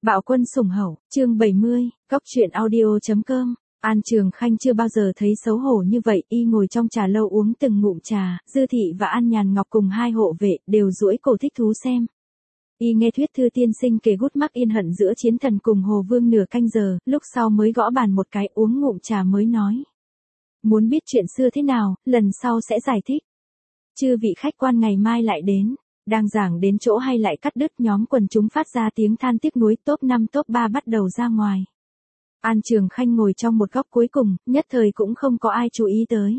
Bạo quân sủng hậu, chương 70, Cóc truyện audio.com. An Trường Khanh chưa bao giờ thấy xấu hổ như vậy, y ngồi trong trà lâu uống từng ngụm trà, Dư Thị và An Nhàn Ngọc cùng hai hộ vệ đều duỗi cổ thích thú xem. Y nghe thuyết thư tiên sinh kể gút mắc yên hận giữa chiến thần cùng Hồ Vương nửa canh giờ, lúc sau mới gõ bàn một cái uống ngụm trà mới nói. Muốn biết chuyện xưa thế nào, lần sau sẽ giải thích. Chư vị khách quan ngày mai lại đến. Đang giảng đến chỗ hay lại cắt đứt, nhóm quần chúng phát ra tiếng than tiếc nuối. Top 5 top 3 bắt đầu ra ngoài. An Trường Khanh ngồi trong một góc cuối cùng, nhất thời cũng không có ai chú ý tới.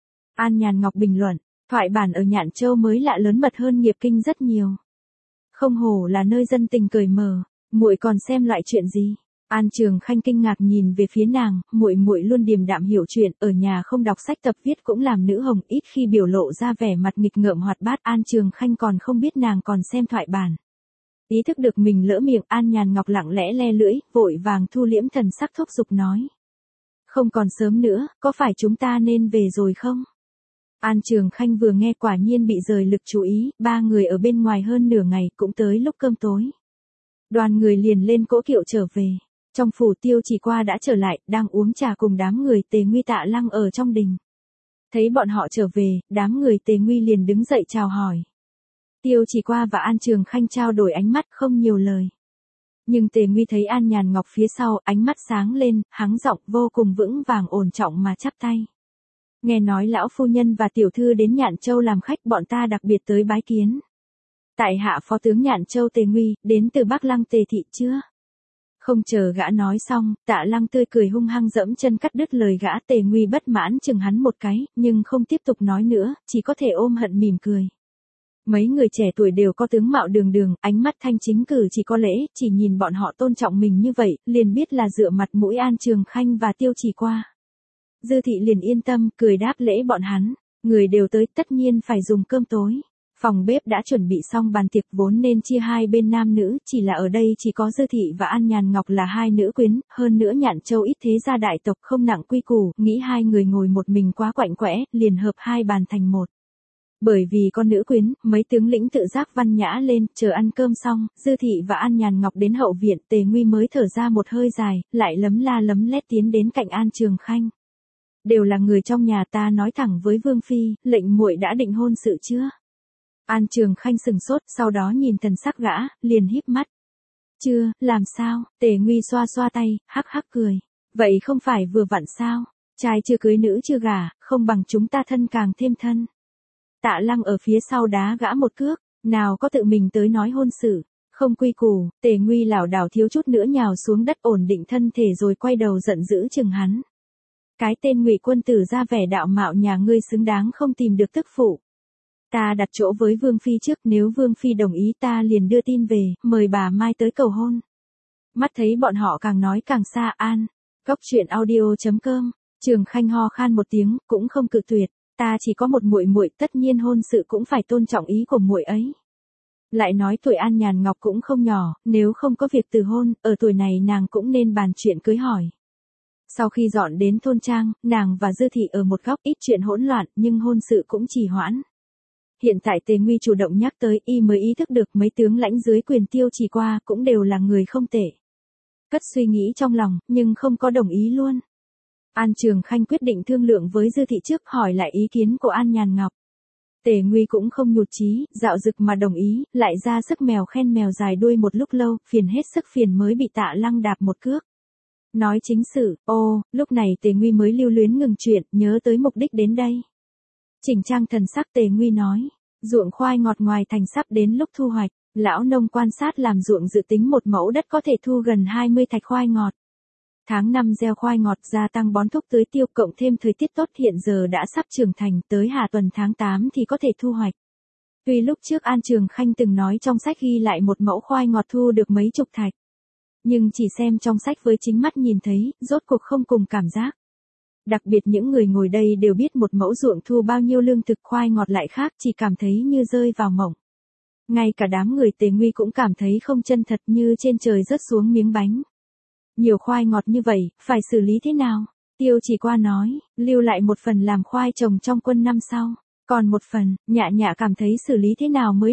An Nhàn Ngọc bình luận, thoại bản ở Nhạn Châu mới lạ lớn mật hơn Nghiệp Kinh rất nhiều. Không hổ là nơi dân tình cởi mở, muội còn xem loại chuyện gì? An Trường Khanh kinh ngạc nhìn về phía nàng, muội luôn điềm đạm hiểu chuyện, ở nhà không đọc sách tập viết cũng làm nữ hồng, ít khi biểu lộ ra vẻ mặt nghịch ngợm hoạt bát. An Trường Khanh còn không biết nàng còn xem thoại bản. Ý thức được mình lỡ miệng, An Nhàn Ngọc lặng lẽ le lưỡi, vội vàng thu liễm thần sắc thúc giục nói. Không còn sớm nữa, có phải chúng ta nên về rồi không? An Trường Khanh vừa nghe quả nhiên bị rời lực chú ý, ba người ở bên ngoài hơn nửa ngày cũng tới lúc cơm tối. Đoàn người liền lên cỗ kiệu trở về. Trong phủ Tiêu Chỉ Qua đã trở lại, đang uống trà cùng đám người Tề Nguy Tạ Lăng ở trong đình. Thấy bọn họ trở về, đám người Tề Nguy liền đứng dậy chào hỏi. Tiêu Chỉ Qua và An Trường Khanh trao đổi ánh mắt không nhiều lời. Nhưng Tề Nguy thấy An Nhàn Ngọc phía sau, ánh mắt sáng lên, hắng giọng vô cùng vững vàng ổn trọng mà chắp tay. Nghe nói lão phu nhân và tiểu thư đến Nhạn Châu làm khách, bọn ta đặc biệt tới bái kiến. Tại hạ phó tướng Nhạn Châu Tề Nguy, đến từ Bắc Lăng Tề thị chưa? Không chờ gã nói xong, Tạ Lăng tươi cười hung hăng dẫm chân cắt đứt lời gã. Tề Nguy bất mãn chừng hắn một cái, nhưng không tiếp tục nói nữa, chỉ có thể ôm hận mỉm cười. Mấy người trẻ tuổi đều có tướng mạo đường đường, ánh mắt thanh chính cử chỉ có lễ, chỉ nhìn bọn họ tôn trọng mình như vậy, liền biết là dựa mặt mũi An Trường Khanh và Tiêu Chỉ Qua. Dư Thị liền yên tâm, cười đáp lễ bọn hắn, người đều tới tất nhiên phải dùng cơm tối. Phòng bếp đã chuẩn bị xong bàn tiệc, vốn nên chia hai bên nam nữ, chỉ là ở đây chỉ có Dư Thị và An Nhàn Ngọc là hai nữ quyến, hơn nữa Nhạn Châu ít thế gia đại tộc không nặng quy củ, nghĩ hai người ngồi một mình quá quạnh quẽ, liền hợp hai bàn thành một. Bởi vì con nữ quyến, mấy tướng lĩnh tự giác văn nhã lên, chờ ăn cơm xong, Dư Thị và An Nhàn Ngọc đến hậu viện, Tề Nguy mới thở ra một hơi dài, lại lấm la lấm lét tiến đến cạnh An Trường Khanh. Đều là người trong nhà, ta nói thẳng với Vương Phi, lệnh muội đã định hôn sự chưa? An Trường Khanh sừng sốt, sau đó nhìn thần sắc gã, liền híp mắt. Chưa, làm sao? Tề Nguy xoa xoa tay, hắc hắc cười. Vậy không phải vừa vặn sao? Trai chưa cưới nữ chưa gả, không bằng chúng ta thân càng thêm thân. Tạ Lăng ở phía sau đá gã một cước, nào có tự mình tới nói hôn sự, không quy củ. Tề Nguy lảo đảo thiếu chút nữa nhào xuống đất ổn định thân thể rồi quay đầu giận dữ chừng hắn. Cái tên Ngụy quân tử ra vẻ đạo mạo nhà ngươi xứng đáng không tìm được tức phụ. Ta đặt chỗ với Vương Phi trước, nếu Vương Phi đồng ý ta liền đưa tin về, mời bà mai tới cầu hôn. Mắt thấy bọn họ càng nói càng xa. An, Cóc truyện audio.com. Trường Khanh ho khan một tiếng, cũng không cự tuyệt, ta chỉ có một muội, tất nhiên hôn sự cũng phải tôn trọng ý của muội ấy. Lại nói tuổi An Nhàn Ngọc cũng không nhỏ, nếu không có việc từ hôn, ở tuổi này nàng cũng nên bàn chuyện cưới hỏi. Sau khi dọn đến thôn trang, nàng và Dư Thị ở một góc, ít chuyện hỗn loạn, nhưng hôn sự cũng trì hoãn. Hiện tại Tề Nguy chủ động nhắc tới, y mới ý thức được mấy tướng lãnh dưới quyền Tiêu Chỉ Qua cũng đều là người không tệ. Cất suy nghĩ trong lòng, nhưng không có đồng ý luôn. An Trường Khanh quyết định thương lượng với Dư Thị trước, hỏi lại ý kiến của An Nhàn Ngọc. Tề Nguy cũng không nhụt chí, dạo dực mà đồng ý, lại ra sức mèo khen mèo dài đuôi một lúc lâu, phiền hết sức phiền mới bị Tạ Lăng đạp một cước. Nói chính sự, lúc này Tề Nguy mới lưu luyến ngừng chuyện, nhớ tới mục đích đến đây. Chỉnh trang thần sắc, Tề Nguy nói, ruộng khoai ngọt ngoài thành sắp đến lúc thu hoạch, lão nông quan sát làm ruộng dự tính một mẫu đất có thể thu gần 20 thạch khoai ngọt. Tháng 5 gieo khoai ngọt, gia tăng bón thúc tưới tiêu, cộng thêm thời tiết tốt hiện giờ đã sắp trưởng thành, tới hạ tuần tháng 8 thì có thể thu hoạch. Tuy lúc trước An Trường Khanh từng nói trong sách ghi lại một mẫu khoai ngọt thu được mấy chục thạch. Nhưng chỉ xem trong sách với chính mắt nhìn thấy, rốt cuộc không cùng cảm giác. Đặc biệt những người ngồi đây đều biết một mẫu ruộng thu bao nhiêu lương thực, khoai ngọt lại khác, chỉ cảm thấy như rơi vào mộng. Ngay cả đám người Tề Nguy cũng cảm thấy không chân thật, như trên trời rớt xuống miếng bánh. Nhiều khoai ngọt như vậy, phải xử lý thế nào? Tiêu Chỉ Qua nói, lưu lại một phần làm khoai trồng trong quân năm sau. Còn một phần, Nhạ Nhạ cảm thấy xử lý thế nào mới được.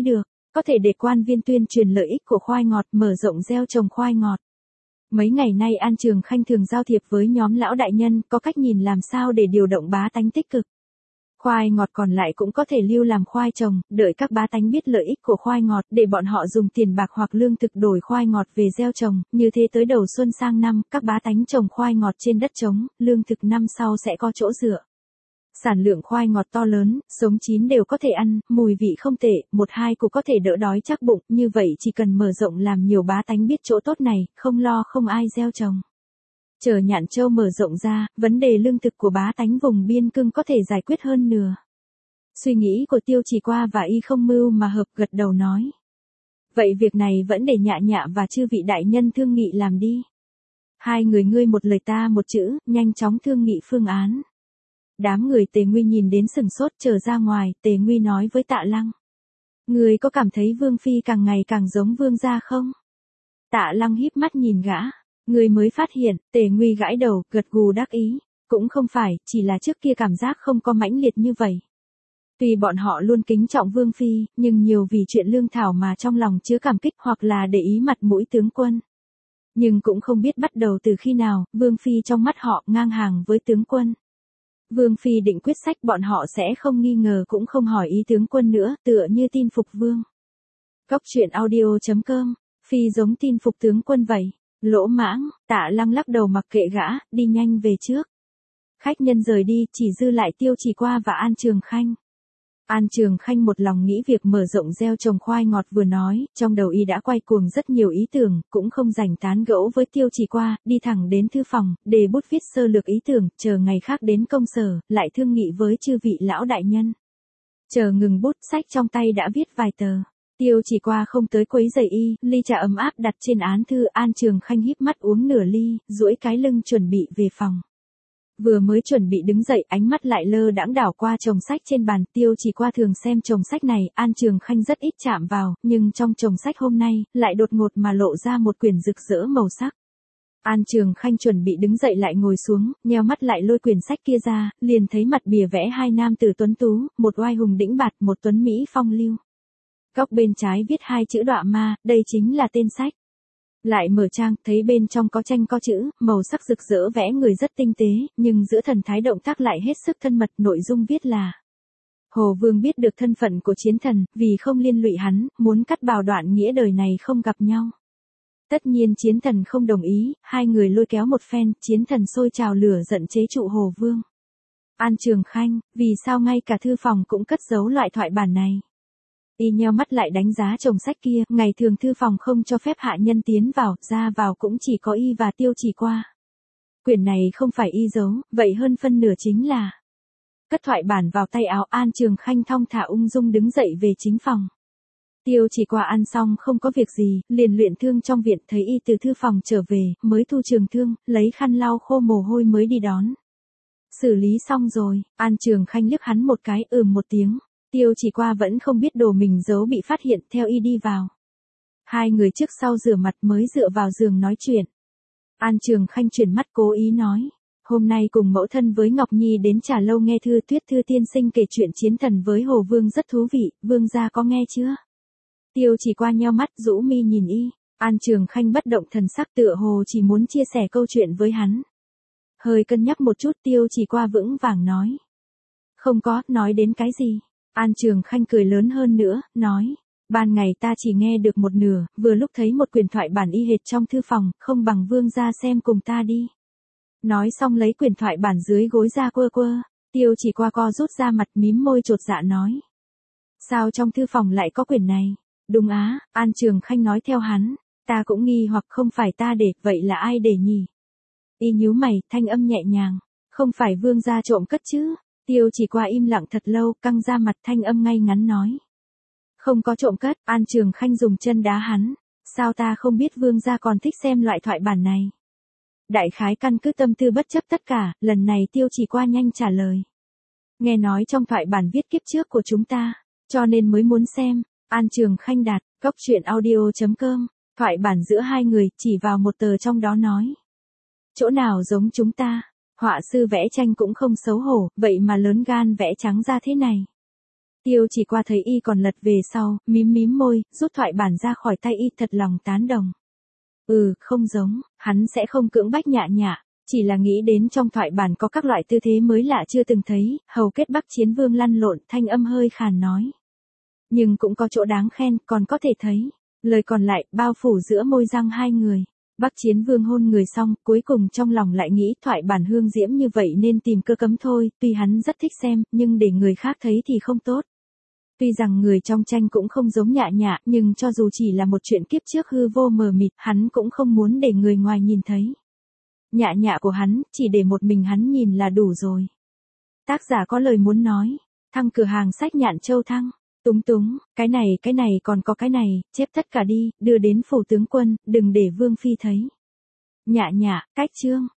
có thể để quan viên tuyên truyền lợi ích của khoai ngọt, mở rộng gieo trồng khoai ngọt. Mấy ngày nay An Trường Khanh thường giao thiệp với nhóm lão đại nhân, có cách nhìn làm sao để điều động bá tánh tích cực. Khoai ngọt còn lại cũng có thể lưu làm khoai trồng, đợi các bá tánh biết lợi ích của khoai ngọt để bọn họ dùng tiền bạc hoặc lương thực đổi khoai ngọt về gieo trồng, như thế tới đầu xuân sang năm, các bá tánh trồng khoai ngọt trên đất trống, lương thực năm sau sẽ có chỗ dựa. Sản lượng khoai ngọt to lớn, sống chín đều có thể ăn, mùi vị không tệ, một hai củ có thể đỡ đói chắc bụng, như vậy chỉ cần mở rộng làm nhiều bá tánh biết chỗ tốt này, không lo không ai gieo trồng. Chờ Nhạn Châu mở rộng ra, vấn đề lương thực của bá tánh vùng biên cương có thể giải quyết hơn nửa. Suy nghĩ của Tiêu Chỉ Qua và Y Không Mưu mà hợp gật đầu nói. Vậy việc này vẫn để Nhạ Nhạ và chư vị đại nhân thương nghị làm đi. Hai người ngươi một lời ta một chữ, nhanh chóng thương nghị phương án. Đám người Tề Nguy nhìn đến sừng sốt trở ra ngoài, Tề Nguy nói với Tạ Lăng. Người có cảm thấy Vương Phi càng ngày càng giống Vương gia không? Tạ Lăng híp mắt nhìn gã. Người mới phát hiện, Tề Nguy gãi đầu, gật gù đắc ý. Cũng không phải, chỉ là trước kia cảm giác không có mãnh liệt như vậy. Tuy bọn họ luôn kính trọng Vương Phi, nhưng nhiều vì chuyện lương thảo mà trong lòng chứa cảm kích hoặc là để ý mặt mũi tướng quân. Nhưng cũng không biết bắt đầu từ khi nào, Vương Phi trong mắt họ ngang hàng với tướng quân. Vương Phi định quyết sách bọn họ sẽ không nghi ngờ cũng không hỏi ý tướng quân nữa, tựa như tin phục vương. Góc truyện audio.com, Phi giống tin phục tướng quân vậy. Lỗ mãng, Tạ Lăng lắc đầu mặc kệ gã, đi nhanh về trước. Khách nhân rời đi, chỉ dư lại Tiêu Chỉ Qua và An Trường Khanh. An Trường Khanh một lòng nghĩ việc mở rộng gieo trồng khoai ngọt vừa nói, trong đầu y đã quay cuồng rất nhiều ý tưởng, cũng không rảnh tán gẫu với Tiêu Chỉ Qua, đi thẳng đến thư phòng, để bút viết sơ lược ý tưởng, chờ ngày khác đến công sở, lại thương nghị với chư vị lão đại nhân. Chờ ngừng bút, sách trong tay đã viết vài tờ. Tiêu Chỉ Qua không tới quấy rầy y, ly trà ấm áp đặt trên án thư, An Trường Khanh híp mắt uống nửa ly, duỗi cái lưng chuẩn bị về phòng. Vừa mới chuẩn bị đứng dậy, ánh mắt lại lơ đãng đảo qua chồng sách trên bàn. Tiêu Chỉ Qua thường xem chồng sách này, An Trường Khanh rất ít chạm vào, nhưng trong chồng sách hôm nay, lại đột ngột mà lộ ra một quyển rực rỡ màu sắc. An Trường Khanh chuẩn bị đứng dậy lại ngồi xuống, nheo mắt lại lôi quyển sách kia ra, liền thấy mặt bìa vẽ hai nam tử tuấn tú, một oai hùng đĩnh bạt, một tuấn mỹ phong lưu. Góc bên trái viết hai chữ Đọa Ma, đây chính là tên sách. Lại mở trang, thấy bên trong có tranh có chữ, màu sắc rực rỡ vẽ người rất tinh tế, nhưng giữa thần thái động tác lại hết sức thân mật, nội dung viết là: Hồ Vương biết được thân phận của chiến thần, vì không liên lụy hắn, muốn cắt bào đoạn nghĩa đời này không gặp nhau. Tất nhiên chiến thần không đồng ý, hai người lôi kéo một phen, chiến thần sôi trào lửa giận chế trụ Hồ Vương. An Trường Khanh, vì sao ngay cả thư phòng cũng cất giấu loại thoại bản này? Y nheo mắt lại đánh giá chồng sách kia, ngày thường thư phòng không cho phép hạ nhân tiến vào, ra vào cũng chỉ có y và Tiêu Chỉ Qua. Quyển này không phải y giấu, vậy hơn phân nửa chính là. Cất thoại bản vào tay áo, An Trường Khanh thong thả ung dung đứng dậy về chính phòng. Tiêu Chỉ Qua ăn xong không có việc gì, liền luyện thương trong viện, thấy y từ thư phòng trở về, mới thu trường thương, lấy khăn lau khô mồ hôi mới đi đón. Xử lý xong rồi, An Trường Khanh liếc hắn một cái, một tiếng. Tiêu Chỉ Qua vẫn không biết đồ mình giấu bị phát hiện, theo y đi vào. Hai người trước sau rửa mặt mới dựa vào giường nói chuyện. An Trường Khanh chuyển mắt cố ý nói. Hôm nay cùng mẫu thân với Ngọc Nhi đến Trà Lâu nghe Thư Tuyết Thư tiên sinh kể chuyện chiến thần với Hồ Vương rất thú vị, Vương gia có nghe chưa? Tiêu Chỉ Qua nheo mắt rũ mi nhìn y. An Trường Khanh bất động thần sắc, tựa hồ chỉ muốn chia sẻ câu chuyện với hắn. Hơi cân nhắc một chút, Tiêu Chỉ Qua vững vàng nói. Không có, nói đến cái gì? An Trường Khanh cười lớn hơn nữa, nói. Ban ngày ta chỉ nghe được một nửa, vừa lúc thấy một quyển thoại bản y hệt trong thư phòng, không bằng Vương gia xem cùng ta đi. Nói xong lấy quyển thoại bản dưới gối ra quơ quơ. Tiêu Chỉ Qua co rút ra mặt mím môi chột dạ nói. Sao trong thư phòng lại có quyển này? Đúng á, An Trường Khanh nói theo hắn. Ta cũng nghi hoặc không phải ta để, vậy là ai để nhỉ? Y nhíu mày, thanh âm nhẹ nhàng. Không phải Vương gia trộm cất chứ? Tiêu Chỉ Qua im lặng thật lâu, căng ra mặt, thanh âm ngay ngắn nói. Không có trộm cất, An Trường Khanh dùng chân đá hắn. Sao ta không biết Vương gia còn thích xem loại thoại bản này? Đại khái căn cứ tâm tư bất chấp tất cả, lần này Tiêu Chỉ Qua nhanh trả lời. Nghe nói trong thoại bản viết kiếp trước của chúng ta, cho nên mới muốn xem. An Trường Khanh đặt, góc truyện audio.com, thoại bản giữa hai người, chỉ vào một tờ trong đó nói. Chỗ nào giống chúng ta? Họa sư vẽ tranh cũng không xấu hổ, vậy mà lớn gan vẽ trắng ra thế này. Tiêu chỉ qua thấy y còn lật về sau, mím mím môi, rút thoại bản ra khỏi tay y thật lòng tán đồng. Không giống, hắn sẽ không cưỡng bách Nhạ Nhạ, chỉ là nghĩ đến trong thoại bản có các loại tư thế mới lạ chưa từng thấy, hầu kết Bắc Chiến Vương lăn lộn, thanh âm hơi khàn nói. Nhưng cũng có chỗ đáng khen, còn có thể thấy. Lời còn lại, bao phủ giữa môi răng hai người. Bắc Chiến Vương hôn người xong, cuối cùng trong lòng lại nghĩ thoại bản hương diễm như vậy nên tìm cơ cấm thôi, tuy hắn rất thích xem, nhưng để người khác thấy thì không tốt. Tuy rằng người trong tranh cũng không giống Nhạ Nhạ, nhưng cho dù chỉ là một chuyện kiếp trước hư vô mờ mịt, hắn cũng không muốn để người ngoài nhìn thấy. Nhạ Nhạ của hắn, chỉ để một mình hắn nhìn là đủ rồi. Tác giả có lời muốn nói. Thăng cửa hàng sách Nhạn Châu Thăng. Túng túng, cái này còn có cái này, chép tất cả đi, đưa đến phủ tướng quân, đừng để Vương Phi thấy. Nhạ Nhạ, cách chương.